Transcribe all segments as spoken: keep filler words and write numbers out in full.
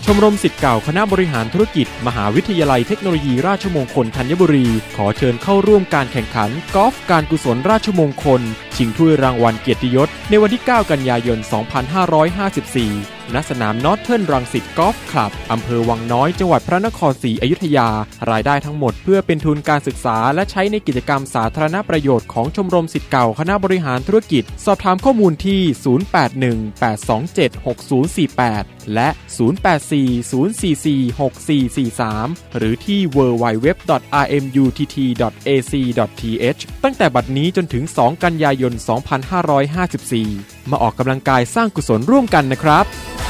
ชมรมศิษย์เก่าคณะบริหารธุรกิจมหาวิทยาลัยเทคโนโลยีราชมงคลธัญบุรีขอเชิญเข้าร่วมการแข่งขันกอล์ฟการกุศลราชมงคลชิงถ้วยรางวัลเกียรติยศในวันที่เก้ากันยายนสองพันห้าร้อยห้าสิบสี่ณสนามนอร์ทเทิร์นรังสิตกอล์ฟคลับอำเภอวังน้อยจังหวัดพระนครศรีอยุธยารายได้ทั้งหมดเพื่อเป็นทุนการศึกษาและใช้ในกิจกรรมสาธารณประโยชน์ของชมรมศิษย์เก่าคณะบริหารธุรกิจสอบถามข้อมูลที่ศูนย์ แปด หนึ่ง แปด สอง เจ็ด หก ศูนย์ สี่ แปดและศูนย์ แปด สี่ ศูนย์ สี่ สี่ หก สี่ สี่ สามหรือที่ ดับเบิลยู ดับเบิลยู ดับเบิลยู ดอท อาร์ เอ็ม ยู ที ที ดอท เอ ซี ดอท ที เอช ตั้งแต่บัดนี้จนถึงสองกันยายนสองพันห้าร้อยห้าสิบสี่มาออกกำลังกายสร้างกุศลร่วมกันนะครับ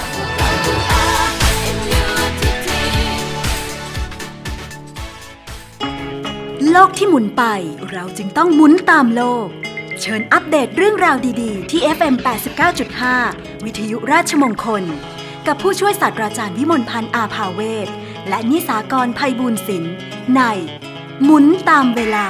โลกที่หมุนไปเราจึงต้องหมุนตามโลกเชิญอัปเดตเรื่องราวดีๆที่ เอฟ เอ็ม แปดสิบเก้าจุดห้า วิทยุราชมงคลกับผู้ช่วยศาสตราจารย์วิมลพันธ์อาภาเวชและนิสากรไพบูลย์ศิลป์ในหมุนตามเวลา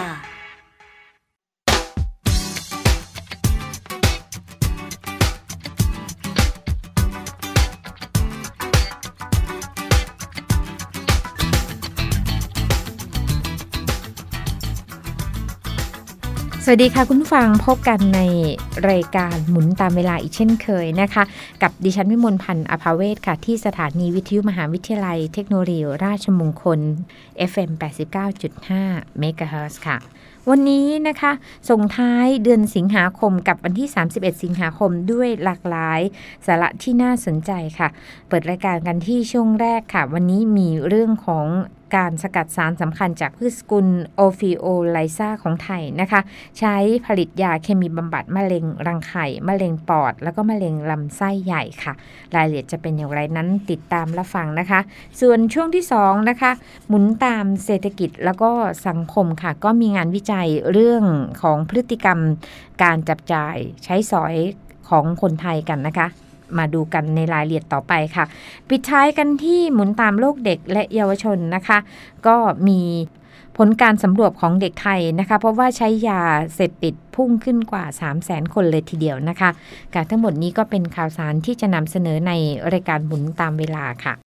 สวัสดีค่ะคุณผู้ฟังพบกันในรายการหมุนตามเวลาอีกเช่นเคยนะคะกับดิฉันวิมลพันธ์อาภาเวชค่ะที่สถานีวิทยุมหาวิทยาลัยเทคโนโลยีราชมงคล เอฟ เอ็ม แปดสิบเก้าจุดห้า เมกะเฮิรตซ์ค่ะวันนี้นะคะส่งท้ายเดือนสิงหาคมกับวันที่สามสิบเอ็ดสิงหาคมด้วยหลากหลายสาระที่น่าสนใจค่ะเปิดรายการกันที่ช่วงแรกค่ะวันนี้มีเรื่องของการสกัดสารสำคัญจากพืชสกุลโอฟิโอไลซาของไทยนะคะใช้ผลิตยาเคมีบำบัดมะเร็งรังไข่มะเร็งปอดแล้วก็มะเร็งลำไส้ใหญ่ค่ะรายละเอียดจะเป็นอย่างไรนั้นติดตามรับฟังนะคะส่วนช่วงที่สองนะคะหมุนตามเศรษฐกิจแล้วก็สังคมค่ะก็มีงานวิจัยเรื่องของพฤติกรรมการจับจ่ายใช้สอยของคนไทยกันนะคะมาดูกันในรายละเอียดต่อไปค่ะปิดท้ายกันที่หมุนตามโลกเด็กและเยาวชนนะคะก็มีผลการสำรวจของเด็กไทยนะคะเพราะว่าใช้ยาเสพติดพุ่งขึ้นกว่า สามแสน คนเลยทีเดียวนะคะการทั้งหมดนี้ก็เป็นข่าวสารที่จะนำเสนอในรายการหมุนตามเวลาค่ะ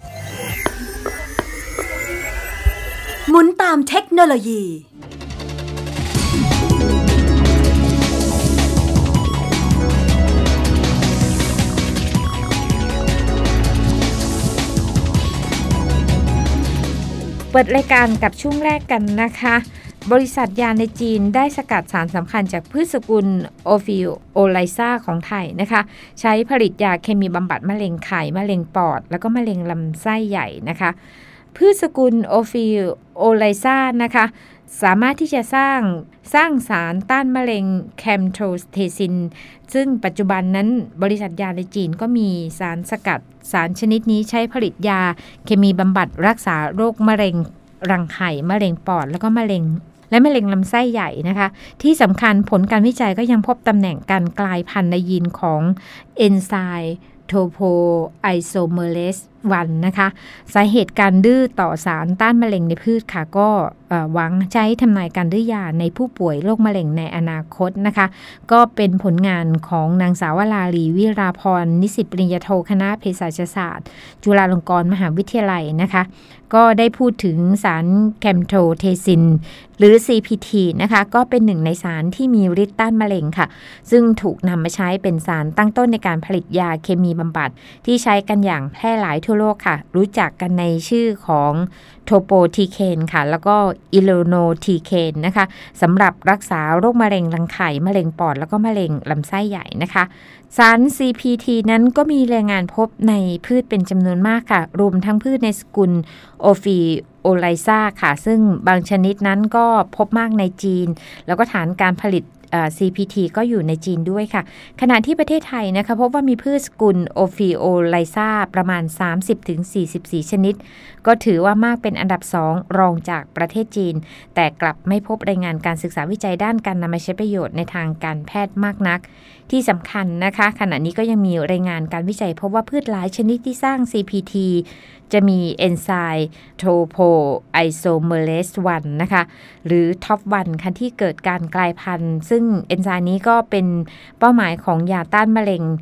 หมุนตามเทคโนโลยีเปิดรายการกับช่วงแรกกันนะคะบริษัทยาในจีนได้สกัดสารสำคัญจากพืชสกุลโอฟิโอไลซาของไทยนะคะใช้ผลิตยาเคมีบำบัดมะเร็งไข่มะเร็งปอดแล้วก็มะเร็งลำไส้ใหญ่นะคะพืชสกุลโอฟิโอไลซานะคะสามารถที่จะสร้างสร้างสารต้านมะเร็งแคมโทสเทซินซึ่งปัจจุบันนั้นบริษัทยาในจีนก็มีสารสกัดสารชนิดนี้ใช้ผลิตยาเคมีบำบัดรักษาโรคมะเร็งรังไข่มะเร็งปอดแล้วก็มะเร็งและมะเร็งลำไส้ใหญ่นะคะที่สำคัญผลการวิจัยก็ยังพบตำแหน่งการกลายพันธุ์ในยีนของเอนไซม์โทโพไอโซเมอเรสวันนะคะสาเหตุการดื้อต่อสารต้านมะเร็งในพืชค่ะก็หวังใช้ทำนายการดื้อยาในผู้ป่วยโรคมะเร็งในอนาคตนะคะก็เป็นผลงานของนางสาววราลีวิราพรนิสิตปริญญาโทคณะเภสัชศาสตร์จุฬาลงกรณ์มหาวิทยาลัยนะคะก็ได้พูดถึงสารแคมโทเทซินหรือ ซี พี ที นะคะก็เป็นหนึ่งในสารที่มีฤทธิ์ต้านมะเร็งค่ะซึ่งถูกนำมาใช้เป็นสารตั้งต้นในการผลิตยาเคมีบำบัดที่ใช้กันอย่างแพร่หลายทั่วโลกค่ะรู้จักกันในชื่อของโทโปทีเคนค่ะแล้วก็อิโลโนทีเคนนะคะสำหรับรักษาโรคมะเร็งรังไข่มะเร็งปอดแล้วก็มะเร็งลำไส้ใหญ่นะคะสาร ซี พี ที นั้นก็มีรายงานพบในพืชเป็นจำนวนมากค่ะรวมทั้งพืชในสกุลโอฟิโอไลซาค่ะซึ่งบางชนิดนั้นก็พบมากในจีนแล้วก็ฐานการผลิตซี พี ที ก็อยู่ในจีนด้วยค่ะขณะที่ประเทศไทยนะคะพบว่ามีพืชสกุลโอฟิโอไลซาประมาณ สามสิบถึงสี่สิบสี่ ชนิดก็ถือว่ามากเป็นอันดับสองรองจากประเทศจีนแต่กลับไม่พบรายงานการศึกษาวิจัยด้านการนำมาใช้ประโยชน์ในทางการแพทย์มากนักที่สำคัญนะคะขณะนี้ก็ยังมีรายงานการวิจัยพบว่าพืชหลายชนิดที่สร้าง ซี พี ที จะมีเอนไซม์โทโพไอโซเมอเรสวันนะคะหรือท็อปวันค่ะที่เกิดการกลายพันธุ์ซึ่งเอนไซม์นี้ก็เป็นเป้าหมายของยาต้านมะเร็ง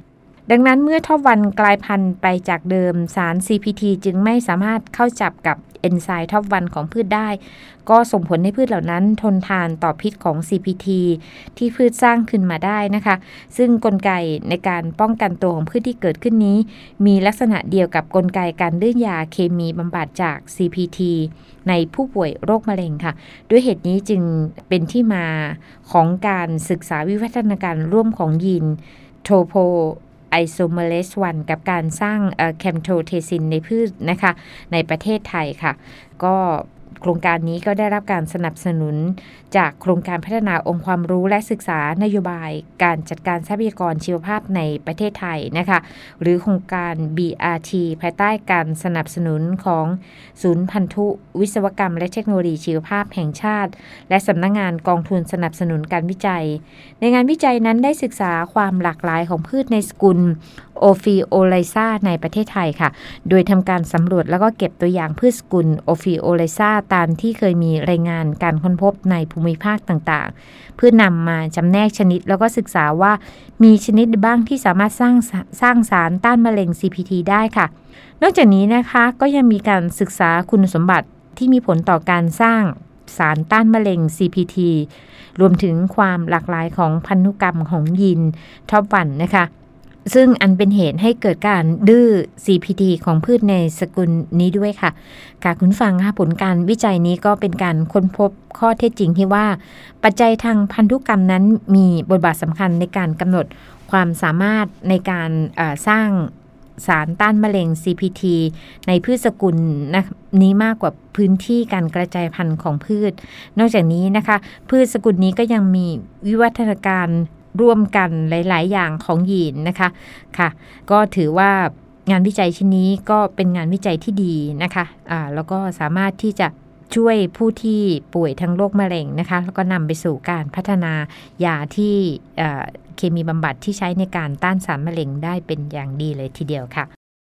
ดังนั้นเมื่อท็อปวันกลายพันธุ์ไปจากเดิมสาร ซี พี ที จึงไม่สามารถเข้าจับกับเอนไซม์ท็อปวันของพืชได้ก็ส่งผลให้พืชเหล่านั้นทนทานต่อพิษของ ซี พี ที ที่พืชสร้างขึ้นมาได้นะคะซึ่งกลไกในการป้องกันตัวของพืชที่เกิดขึ้นนี้มีลักษณะเดียวกับกลไกการดื้อยาเคมีบำบัดจาก ซี พี ที ในผู้ป่วยโรคมะเร็งค่ะด้วยเหตุนี้จึงเป็นที่มาของการศึกษาวิวัฒนาการร่วมของยีนโทโพไอโซเมอเรสวันกับการสร้างแคมโทเทซินในพืชนะคะในประเทศไทยค่ะก็โครงการนี้ก็ได้รับการสนับสนุนจากโครงการพัฒนาองค์ความรู้และศึกษานโยบายการจัดการทรัพยากรชีวภาพในประเทศไทยนะคะหรือโครงการ บี อาร์ ที ภายใต้การสนับสนุนของศูนย์พันธุวิศวกรรมและเทคโนโลยีชีวภาพแห่งชาติและสำนักงานกองทุนสนับสนุนการวิจัยในงานวิจัยนั้นได้ศึกษาความหลากหลายของพืชในสกุลโอฟิโอไลซาในประเทศไทยค่ะโดยทำการสำรวจแล้วก็เก็บตัวอย่างพืชสกุลโอฟิโอไลซาตามที่เคยมีรายงานการค้นพบในภูมิภาคต่างๆเพื่อนำมาจำแนกชนิดแล้วก็ศึกษาว่ามีชนิดบ้างที่สามารถสร้างสร้างสารต้านมะเร็ง ซี พี ที ได้ค่ะนอกจากนี้นะคะก็ยังมีการศึกษาคุณสมบัติที่มีผลต่อการสร้างสารต้านมะเร็ง ซี พี ที รวมถึงความหลากหลายของพันธุกรรมของยีนท็อปวันนะคะซึ่งอันเป็นเหตุให้เกิดการดื้อ ซี พี ที ของพืชในสกุลนี้ด้วยค่ะค่ะคุณฟังค่ะผลการวิจัยนี้ก็เป็นการค้นพบข้อเท็จจริงที่ว่าปัจจัยทางพันธุกรรมนั้นมีบทบาทสำคัญในการกำหนดความสามารถในการสร้างสารต้านมะเร็ง ซี พี ที ในพืชสกุลนะนี้มากกว่าพื้นที่การกระจายพันธุ์ของพืชนอกจากนี้นะคะพืชสกุลนี้ก็ยังมีวิวัฒนาการร่วมกันหลายๆอย่างของยีนนะคะค่ะก็ถือว่างานวิจัยชิ้นนี้ก็เป็นงานวิจัยที่ดีนะคะอ่าแล้วก็สามารถที่จะช่วยผู้ที่ป่วยทั้งโรคมะเร็งนะคะแล้วก็นำไปสู่การพัฒนายาที่เคมีบำบัดที่ใช้ในการต้านสารมะเร็งได้เป็นอย่างดีเลยทีเดียวค่ะ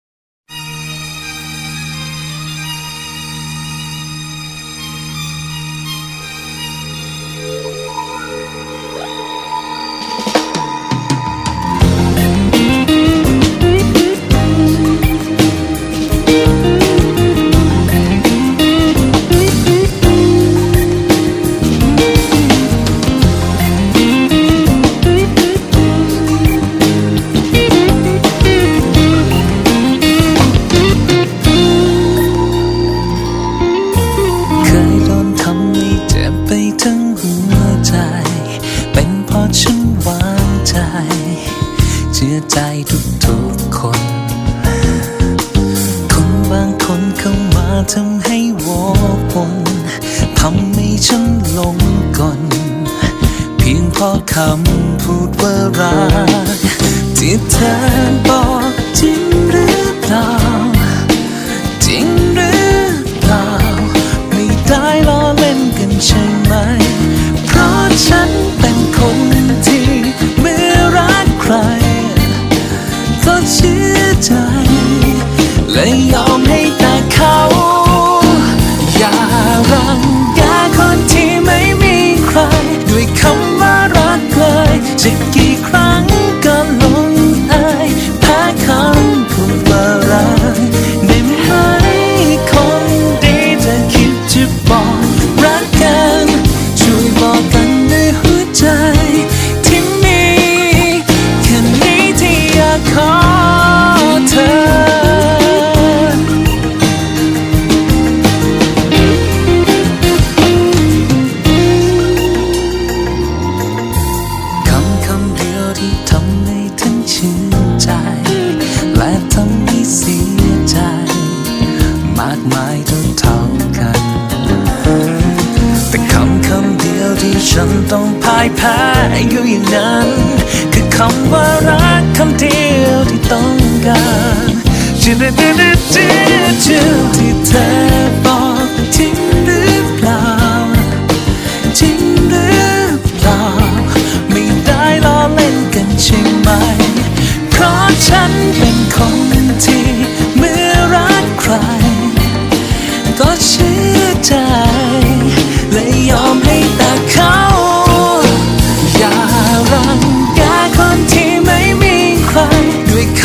ทำให้วกวนทำให้ฉันหลงกลเพียงเพราะคำพูดว่ารักที่เธอบอกจริงหรือเปล่าจริงหรือเปล่าไม่ได้ล้อเล่นกันใช่ไหมเพราะฉันเป็นคนที่เมื่อรักใครก็เชื่อใจและยอมให้แต่เขาอย่ารังแกคนที่ไม่มีใครด้วยคำว่ารักเลยจะกี่ครั้งก็ลงเอ่ยแพ้คำพูดว่ารักได้ไหมคนดีจะคิดจะบอกรักกันช่วยบอกกันด้วยหัวใจที่มีแค่นี้ที่อยากขอเธอฉันต้องพ่ายแพ้อยู่อย่างนั้นคือคำว่ารักคำเดียวที่ต้องการจะได้ได้ได้ที่เธอบอกจริงหรือเปล่าจริงหรือเปล่าไม่ได้ล้อเล่นกันใช่ไหมเพราะฉันเป็นคนที่เมื่อรักใครก็เชื่อใจและยอมให้แต่เขาอย่ารังแกคนที่ไม่มีใครด้วย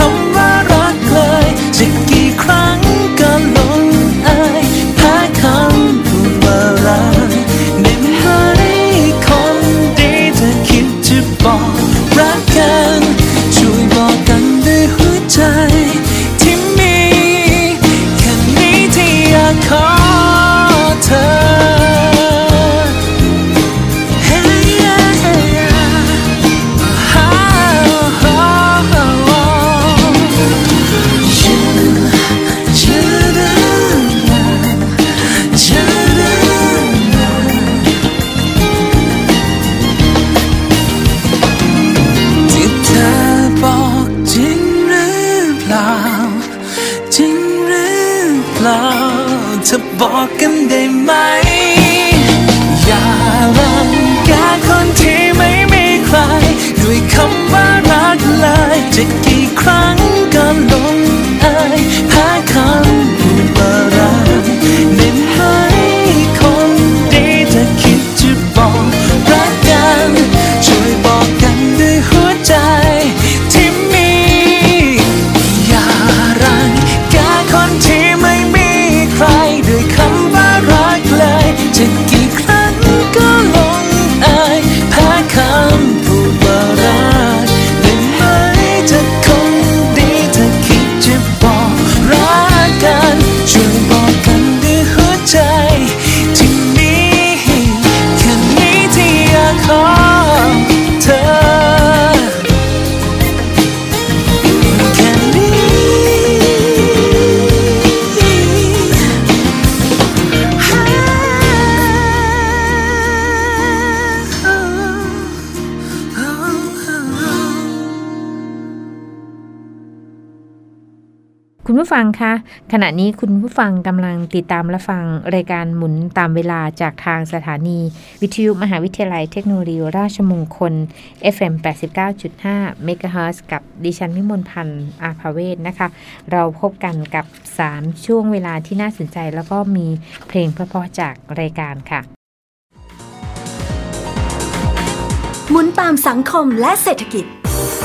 ปล่าเธอบอกกันได้ไหมอย่ารังแกคนที่ไม่มีใครด้วยคำว่ารักเลยจะกี่ครั้งก็ลงเอ่ยแพ้คำพูดว่ารักได้ไหมคนดีถ้าคิดจะบอกรักกันช่วยบอกกันด้วยหัวใจที่มีอย่ารังแกคนที่ไม่มีใครด้วยคำว่ารักเลยจะกี่ครั้งก็ลงเอ่ยแพ้คำพูดว่ารักได้ไหมถ้าคนดีถ้าคิดจะบอกรักกันช่วยบอกกันด้วยหัวใจที่มีแค่นี้ที่อยากขอเธอแค่นี้คุณผู้ฟังคะขณะนี้คุณผู้ฟังกำลังติดตามและฟังรายการหมุนตามเวลาจากทางสถานีวิทยุมหาวิทยาลัยเทคโนโลยีราชมงคล เอฟ เอ็ม แปดสิบเก้าจุดห้า เมกะเฮิรตซ์กับดิฉันวิมลพันธ์อาภาเวศนะคะเราพบกันกับสามช่วงเวลาที่น่าสนใจแล้วก็มีเพลงเพราะๆจากรายการค่ะหมุนตามสังคมและเศรษฐกิจ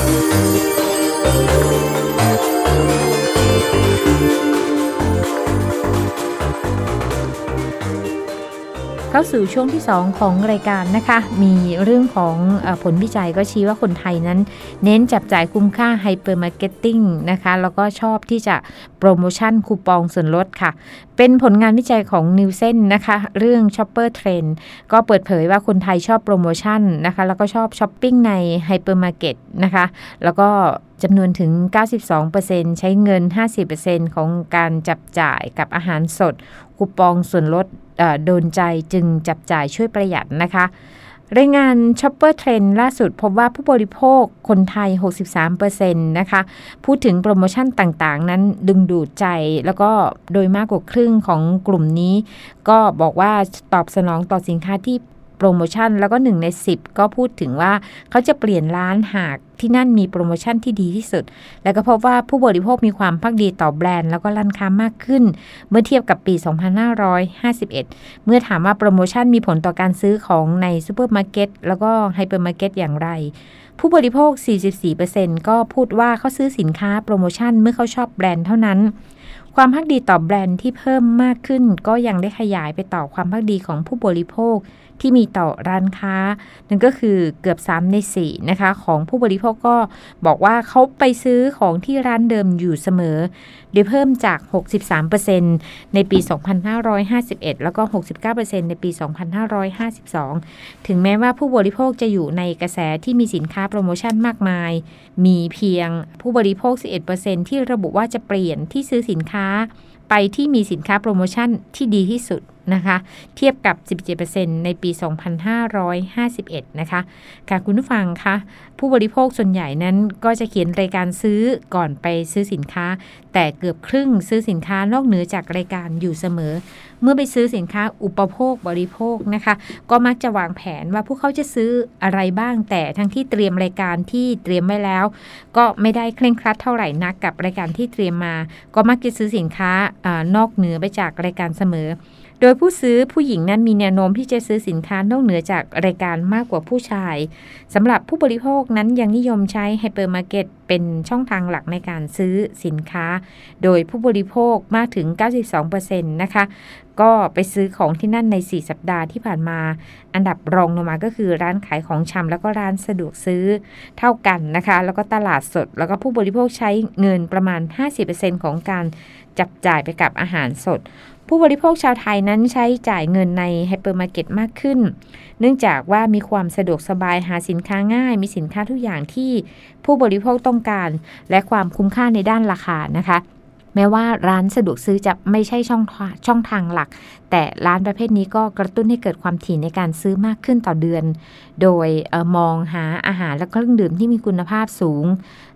เข้าสู่ช่วงที่สองของรายการนะคะมีเรื่องของเอ่อผลวิจัยก็ชี้ว่าคนไทยนั้นเน้นจับจ่ายคุ้มค่าไฮเปอร์มาร์เก็ตติ้งนะคะแล้วก็ชอบที่จะโปรโมชั่นคูปองส่วนลดค่ะเป็นผลงานวิจัยของ Nielsen นะคะเรื่อง Shopper Trend ก็เปิดเผยว่าคนไทยชอบโปรโมชั่นนะคะแล้วก็ชอบช้อปปิ้งในไฮเปอร์มาร์เก็ตนะคะแล้วก็จำนวนถึง เก้าสิบสองเปอร์เซ็นต์ ใช้เงิน ห้าสิบเปอร์เซ็นต์ ของการจับจ่ายกับอาหารสดคูปองส่วนลดโดนใจจึงจับจ่ายช่วยประหยัดนะคะรายงาน Shopper Trend ล่าสุดพบว่าผู้บริโภคคนไทย หกสิบสามเปอร์เซ็นต์ นะคะพูดถึงโปรโมชั่นต่างๆนั้นดึงดูดใจแล้วก็โดยมากกว่าครึ่งของกลุ่มนี้ก็บอกว่าตอบสนองต่อสินค้าที่โปรโมชั่นแล้วก็หนึ่งในสิบก็พูดถึงว่าเขาจะเปลี่ยนร้านหากที่นั่นมีโปรโมชั่นที่ดีที่สุดแล้วก็พบว่าผู้บริโภคมีความภักดีต่อแบรนด์แล้วก็ร้านค้ามากขึ้นเมื่อเทียบกับปีสองพันห้าร้อยห้าสิบเอ็ดเมื่อถามว่าโปรโมชั่นมีผลต่อการซื้อของในซูเปอร์มาร์เก็ตแล้วก็ไฮเปอร์มาร์เก็ตอย่างไรผู้บริโภค สี่สิบสี่เปอร์เซ็นต์ ก็พูดว่าเขาซื้อสินค้าโปรโมชั่นเมื่อเขาชอบแบรนด์เท่านั้นความภักดีต่อแบรนด์ที่เพิ่มมากขึ้นก็ยังได้ขยายไปต่อความภักดีของผู้บริโภคที่มีต่อร้านค้านั่นก็คือเกือบสามในสี่นะคะของผู้บริโภคก็บอกว่าเขาไปซื้อของที่ร้านเดิมอยู่เสมอโดยเพิ่มจาก หกสิบสามเปอร์เซ็นต์ ในปีสองพันห้าร้อยห้าสิบเอ็ดแล้วก็ หกสิบเก้าเปอร์เซ็นต์ ในปีสองพันห้าร้อยห้าสิบสองถึงแม้ว่าผู้บริโภคจะอยู่ในกระแสที่มีสินค้าโปรโมชั่นมากมายมีเพียงผู้บริโภค สิบเอ็ดเปอร์เซ็นต์ ที่ระบุว่าจะเปลี่ยนที่ซื้อสินค้าไปที่มีสินค้าโปรโมชั่นที่ดีที่สุดนะคะเทียบกับ สิบเจ็ดเปอร์เซ็นต์ ในปี สองพันห้าร้อยห้าสิบเอ็ดนะคะค่ะคุณผู้ฟังคะผู้บริโภคส่วนใหญ่นั้นก็จะเขียนรายการซื้อก่อนไปซื้อสินค้าแต่เกือบครึ่งซื้อสินค้านอกเหนือจากรายการอยู่เสมอเมื่อไปซื้อสินค้าอุปโภคบริโภคนะคะก็มักจะวางแผนว่าพวกเขาจะซื้ออะไรบ้างแต่ทั้งที่เตรียมรายการที่เตรียมไว้แล้วก็ไม่ได้เคร่งครัดเท่าไหร่นักกับรายการที่เตรียมมาก็มักจะซื้อสินค้าอ่านอกเหนือไปจากรายการเสมอโดยผู้ซื้อผู้หญิงนั้นมีแนวโน้มที่จะซื้อสินค้านอกเหนือจากรายการมากกว่าผู้ชายสำหรับผู้บริโภคนั้นยังนิยมใช้ไฮเปอร์มาร์เก็ตเป็นช่องทางหลักในการซื้อสินค้าโดยผู้บริโภคมากถึง เก้าสิบสองเปอร์เซ็นต์ นะคะก็ไปซื้อของที่นั่นในสี่สัปดาห์ที่ผ่านมาอันดับรองลงมาก็คือร้านขายของชำแล้วก็ร้านสะดวกซื้อเท่ากันนะคะแล้วก็ตลาดสดแล้วก็ผู้บริโภคใช้เงินประมาณ ห้าสิบเปอร์เซ็นต์ ของการจับจ่ายไปกับอาหารสดผู้บริโภคชาวไทยนั้นใช้จ่ายเงินในไฮเปอร์มาร์เก็ตมากขึ้นเนื่องจากว่ามีความสะดวกสบายหาสินค้าง่ายมีสินค้าทุกอย่างที่ผู้บริโภคต้องการและความคุ้มค่าในด้านราคานะคะแม้ว่าร้านสะดวกซื้อจะไม่ใช่ช่องช่องทางหลักแต่ร้านประเภทนี้ก็กระตุ้นให้เกิดความถี่ในการซื้อมากขึ้นต่อเดือนโดยเอ่อมองหาอาหารและเครื่องดื่มที่มีคุณภาพสูง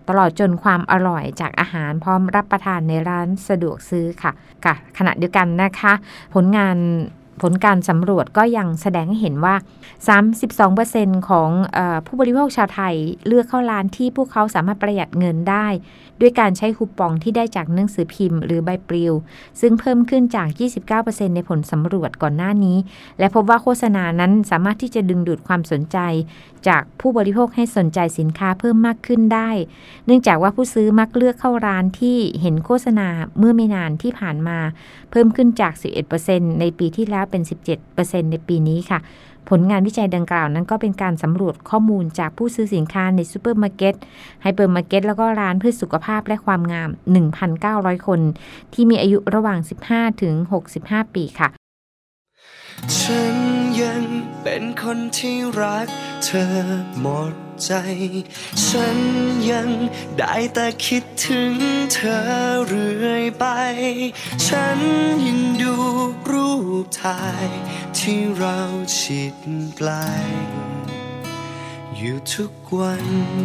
ตลอดจนความอร่อยจากอาหารพร้อมรับประทานในร้านสะดวกซื้อค่ะค่ะขณะเดียวกันนะคะผลงานผลการสำรวจก็ยังแสดงให้เห็นว่า สามสิบสองเปอร์เซ็นต์ ของเอ่อผู้บริโภคชาวไทยเลือกเข้าร้านที่พวกเขาสามารถประหยัดเงินได้ด้วยการใช้คูปองที่ได้จากหนังสือพิมพ์หรือใบปลิวซึ่งเพิ่มขึ้นจาก ยี่สิบเก้าเปอร์เซ็นต์ ในผลสำรวจก่อนหน้านี้และพบว่าโฆษณานั้นสามารถที่จะดึงดูดความสนใจจากผู้บริโภคให้สนใจสินค้าเพิ่มมากขึ้นได้เนื่องจากว่าผู้ซื้อมักเลือกเข้าร้านที่เห็นโฆษณาเมื่อไม่นานที่ผ่านมาเพิ่มขึ้นจาก สิบเอ็ดเปอร์เซ็นต์ ในปีที่แล้วเป็น สิบเจ็ดเปอร์เซ็นต์ ในปีนี้ค่ะผลงานวิจัยดังกล่าวนั้นก็เป็นการสำรวจข้อมูลจากผู้ซื้อสินค้าในซูเปอร์มาร์เก็ตไฮเปอร์มาร์เก็ตแล้วก็ร้านเพื่อสุขภาพและความงาม หนึ่งพันเก้าร้อย คนที่มีอายุระหว่าง สิบห้าถึงหกสิบห้า ปีค่ะฉันยังเป็นคนที่รักเธอหมดใจฉันยังได้แต่คิดถึงเธอเรื่อยไปฉันยังดูรูปถ่ายที่เราชิดไกลอยู่ทุกวัน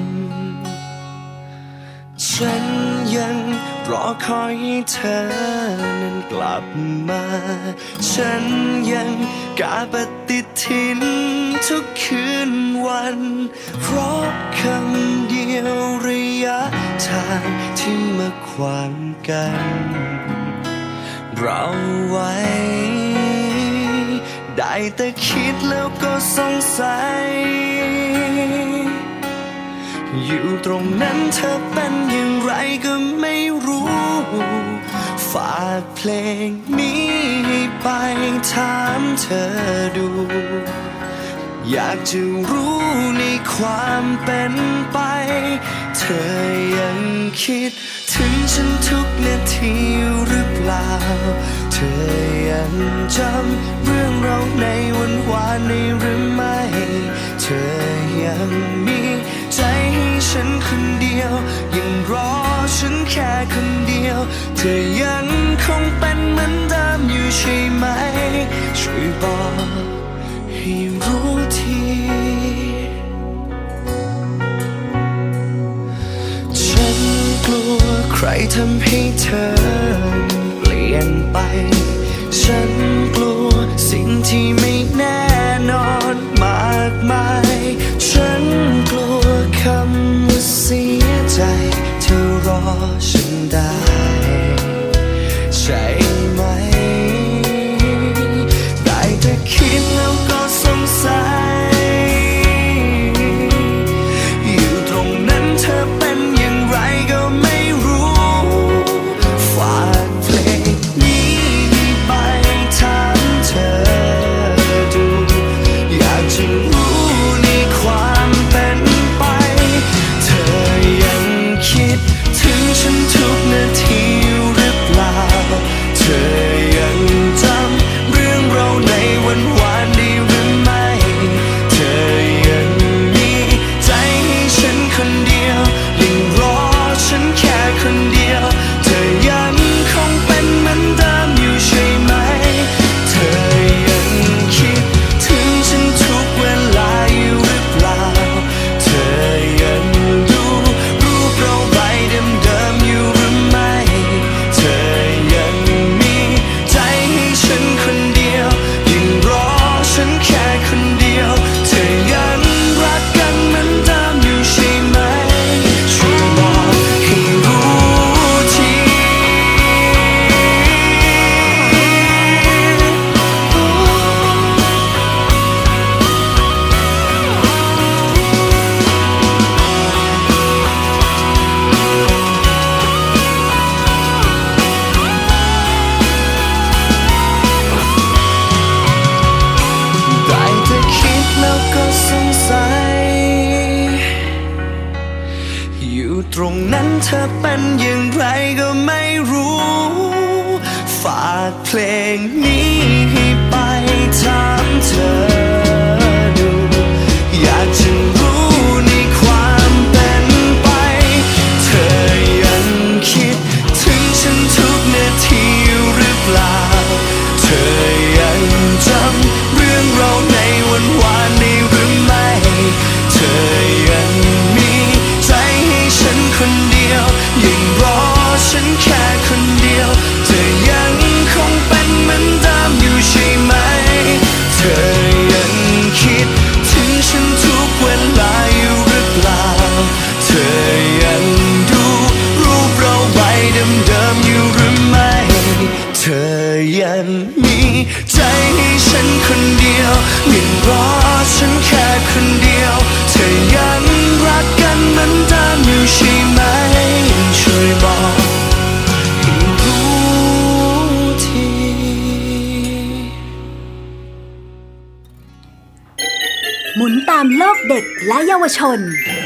ฉันยังรอคอยให้เธอนั้นกลับมาฉันยังกาปฏิทินทุกคืนวันเพราะคำเดียวระยะทางที่มาขวางกันเราไว้ได้แต่คิดแล้วก็สงสัยอยู่ตรงนั้นเธอเป็นอย่างไรก็ไม่รู้ฝากเพลงนี้ให้ไปถามเธอดูอยากจะรู้ในความเป็นไปเธอยังคิดถึงฉันทุกนาทีหรือเปล่าเธอยังจำเรื่องเราในวันวานในหรือไม่เธอยังมีใจให้ฉันคนเดียวยังรอฉันแค่คนเดียวเธอยังคงเป็นเหมือนเดิมอยู่ใช่ไหมช่วยบอกให้รู้ทีฉันกลัวใครทำให้เธอเปลี่ยนไปฉันกลัวสิ่งที่ไม่แน่นอนมากมายฉันกลัวคำว่าเสียใจเธอรอฉันได้ใช่ไหมได้แต่คิดแล้วก็สงสัยอยู่ตรงนั้นเธอเป็นอย่างไรก็ไม่รู้ฝากเพลงนี้ไปถามเธอดูอยากจะรู้ในความเป็นไปเธอยังคิดถึงฉันทุกนาทีหรือเปล่าเธอยังจำเรื่องเราในวันวานได้หรือไม่เธอยังมีใจให้ฉันคนเดียวยังรอฉันแค่คนเดียวเธอยังคงเป็นเหมือนเดิมอยู่ใช่ไหมเธอยังคิดถึงฉันทุกเวลาอยู่หรือเปล่าเธอยังดูรูปเราใบเดิมๆอยู่หรือไม่เธอยังมีใจให้ฉันคนเดียวยังรอฉันแค่คนเดียวเธอยังรักกันเหมือนเดิมอยู่ใช่ไหมช่วยบอกให้รู้ทีได้แต่คิดแล้วก็สงสัยอยู่ตรงนั้นเธอเป็นอย่างไรก็ไม่รู้ฝากเพลงนี้ให้ไปถามเธอดูอยากจะรู้ในความเป็นไปเธอยังคิดถึงฉันทุกนาทีหรือเปล่าเธอยังจำเรื่องเราในวันวานได้หรือไม่เธอยังมีใจให้ฉันคนคนเดียวเธอยังคงเป็นเหมือนเดิมอยู่ใช่ไหมเธอยังคิดถึงฉันทุกเวลาอยู่หรือเปล่าเธอยังดูรูปเราไว้เดิมๆอยู่หรือไม่เธอยังมีใจให้ฉันคนเดียวยังรอฉันแค่คนเดียวเธอยังรักกันเหมือนเดิมอยู่ใช่ไหมช่วยบอกให้รู้ทีหมุนตามโลกเด็กและเยาวชน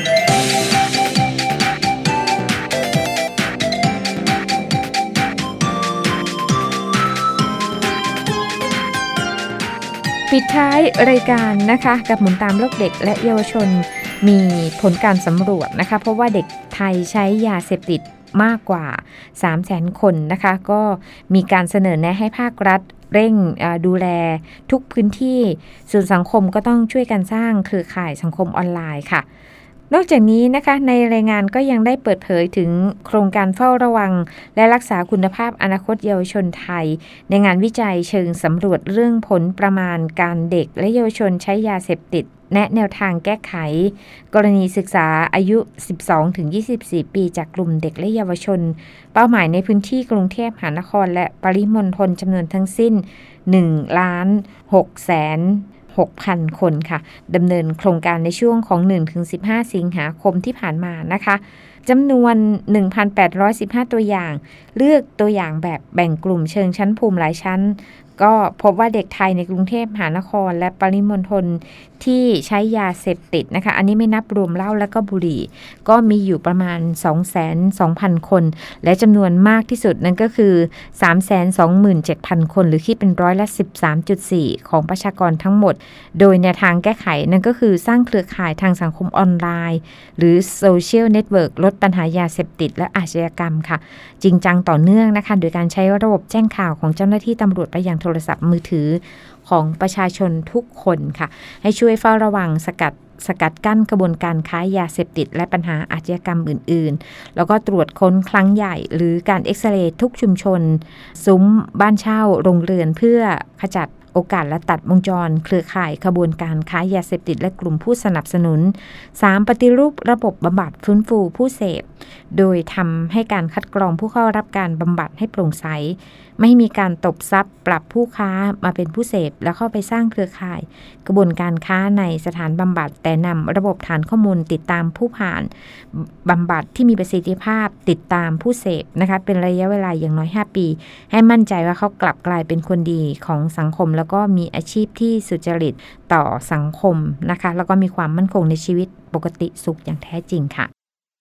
ปิดท้ายรายการนะคะกับหมุนตามโลกเด็กและเยาวชนมีผลการสำรวจนะคะเพราะว่าเด็กไทยใช้ยาเสพติดมากกว่า สามแสน คนนะคะก็มีการเสนอแนะให้ภาครัฐเร่งดูแลทุกพื้นที่ส่วนสังคมก็ต้องช่วยกันสร้างเครือข่ายสังคมออนไลน์ค่ะนอกจากนี้นะคะในรายงานก็ยังได้เปิดเผยถึงโครงการเฝ้าระวังและรักษาคุณภาพอนาคตเยาวชนไทยในงานวิจัยเชิงสำรวจเรื่องผลประมาณการเด็กและเยาวชนใช้ยาเสพติดแนะแนวทางแก้ไขกรณีศึกษาอายุ สิบสองถึงยี่สิบสี่ ปีจากกลุ่มเด็กและเยาวชนเป้าหมายในพื้นที่กรุงเทพมหานครและปริมณฑลจำนวนทั้งสิ้น หนึ่งล้านหกแสนหกพัน คนค่ะดำเนินโครงการในช่วงของ หนึ่งถึงสิบห้า สิงหาคมที่ผ่านมานะคะจำนวน หนึ่งพันแปดร้อยสิบห้า ตัวอย่างเลือกตัวอย่างแบบแบ่งกลุ่มเชิงชั้นภูมิหลายชั้นก็พบว่าเด็กไทยในกรุงเทพมหานครและปริมณฑลที่ใช้ยาเสพติดนะคะอันนี้ไม่นับรวมเหล้าและก็บุหรี่ก็มีอยู่ประมาณ สองแสนสองพัน คนและจำนวนมากที่สุดนั่นก็คือ สามแสนสองหมื่นเจ็ดพัน คนหรือคิดเป็นร้อยละ สิบสามจุดสี่ ของประชากรทั้งหมดโดยแนวทางแก้ไขนั่นก็คือสร้างเครือข่ายทางสังคมออนไลน์หรือโซเชียลเน็ตเวิร์กลดปัญหายาเสพติดและอาชญากรรมค่ะจริงจังต่อเนื่องนะคะโดยการใช้ระบบแจ้งข่าวของเจ้าหน้าที่ตำรวจไปยังโทรศัพท์มือถือของประชาชนทุกคนค่ะให้ช่วยเฝ้าระวังสกัดสกัดกั้นกระบวนการค้ายาเสพติดและปัญหาอาชญากรรมอื่นๆแล้วก็ตรวจค้นครั้งใหญ่หรือการเอ็กซเรย์ทุกชุมชนซุ้มบ้านเช่าโรงเรือนเพื่อขจัดโอกาสและตัดวงจรเครือข่ายขบวนการค้ายาเสพติดและกลุ่มผู้สนับสนุน สาม ปฏิรูประบบบำบัดฟื้นฟูผู้เสพโดยทำให้การคัดกรองผู้เข้ารับการบำบัดให้โปร่งใสไม่มีการตบทรัพย์ปรับผู้ค้ามาเป็นผู้เสพแล้วเข้าไปสร้างเครือข่ายกระบวนการค้าในสถานบำบัดแต่นำระบบฐานข้อมูลติดตามผู้ผ่านบำบัดที่มีประสิทธิภาพติดตามผู้เสพนะคะเป็นระยะเวลาอย่างน้อยห้าปีให้มั่นใจว่าเขากลับกลายเป็นคนดีของสังคมแล้วก็มีอาชีพที่สุจริตต่อสังคมนะคะแล้วก็มีความมั่นคงในชีวิตปกติสุขอย่างแท้จริงค่ะ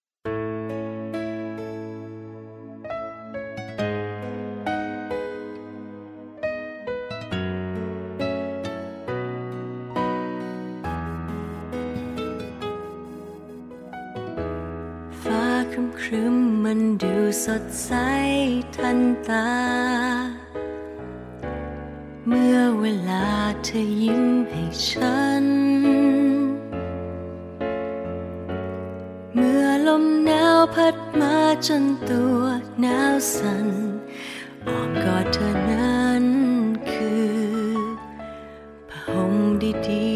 ครึ้มมันดูสดใสทันตาเมื่อเวลาเธอยิ้มให้ฉันเมื่อลมหนาวพัดมาจนตัวหนาวสั่นอ้อมกอดเธอนั้นคือผ้าห่มดี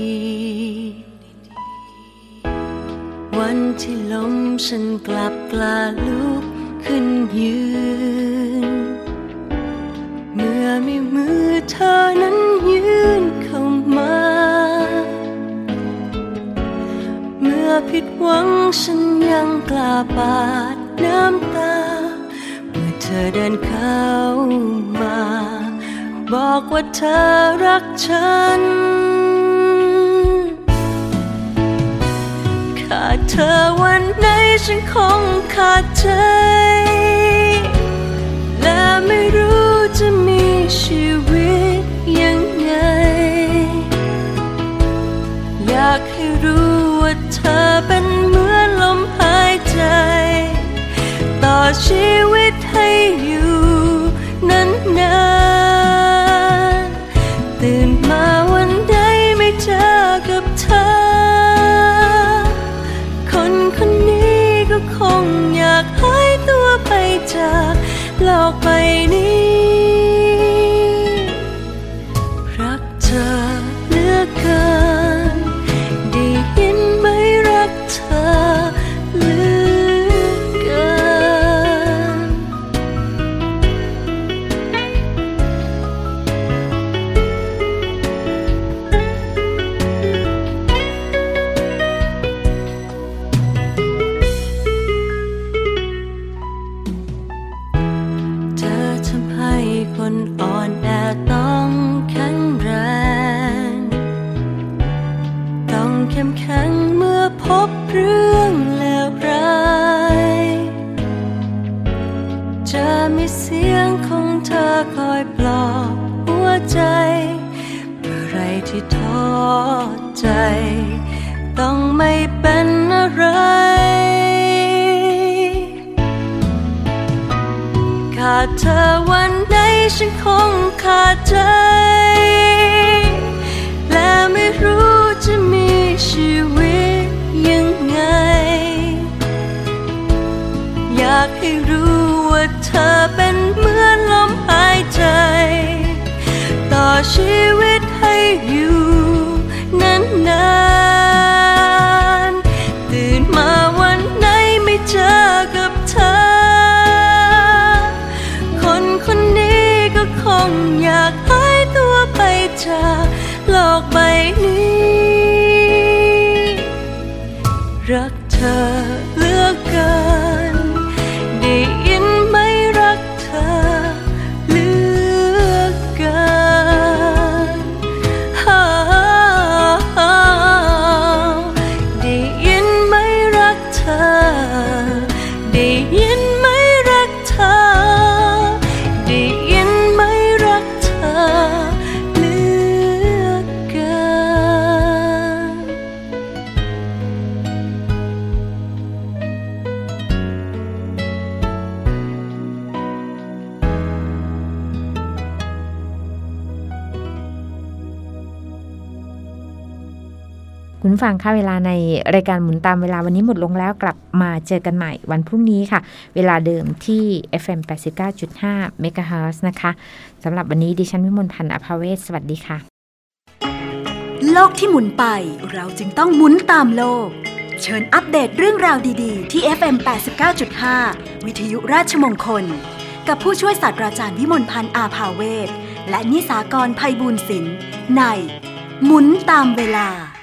ๆวันที่ลมฉันกลับกล้าลุกขึ้นยืนเมื่อมีมือเธอนั้นยืนเข้ามาเมื่อผิดหวังฉันยังกล้าปาดน้ำตาเมื่อเธอเดินเข้ามาบอกว่าเธอรักฉันขาดเธอวันไหนฉันคงขาดใจและไม่รู้จะมีชีวิตยังไงอยากให้รู้ว่าเธอเป็นเหมือนลมหายใจต่อชีวิตให้อยู่นานๆตื่นมาวันใดไม่เจอกับเธอคนคนนี้ก็คงอยากหายตัวไปจากโลกคนอ่อนแอต้องแข็งแรงต้องเข้มแข็งเมื่อพบเรื่องเลวร้ายจะมีเสียงของเธอคอยปลอบหัวใจเมื่อไรที่ท้อใจต้องไม่เป็นอะไรขาดเธอวันไหนฉันคงขาดใจและไม่รู้จะมีชีวิตยังไงอยากให้รู้ว่าเธอเป็นเหมือนลมหายใจต่อชีวิตให้อยู่นานๆตื่นมาวันไหนไม่เจอกับเธอคนคนนี้ก็คงอยากหายตัวไปจากโลกใบนี้รักเธอเหลือเกินได้ยินไหมรักเธอเหลือเกินได้ยินไหมรักเธอได้ยินไหมรักเธอได้ยินไหมรักเธอเหลือเกินคุณฟังค่ะเวลาในรายการหมุนตามเวลาวันนี้หมดลงแล้วกลับมาเจอกันใหม่วันพรุ่งนี้ค่ะเวลาเดิมที่ เอฟ เอ็ม แปดสิบเก้าจุดห้า เมกะเฮิรตซ์นะคะสำหรับวันนี้ดิฉันวิมลพันธ์อภาเวศสวัสดีค่ะโลกที่หมุนไปเราจึงต้องหมุนตามโลกเชิญอัปเดตเรื่องราวดีๆที่ เอฟ เอ็ม แปดสิบเก้าจุดห้า วิทยุราชมงคลกับผู้ช่วยศาสตราจารย์วิมลพันธ์อาภาเวศและนิสากรไพบูลย์ศิลป์ในหมุนตามเวลา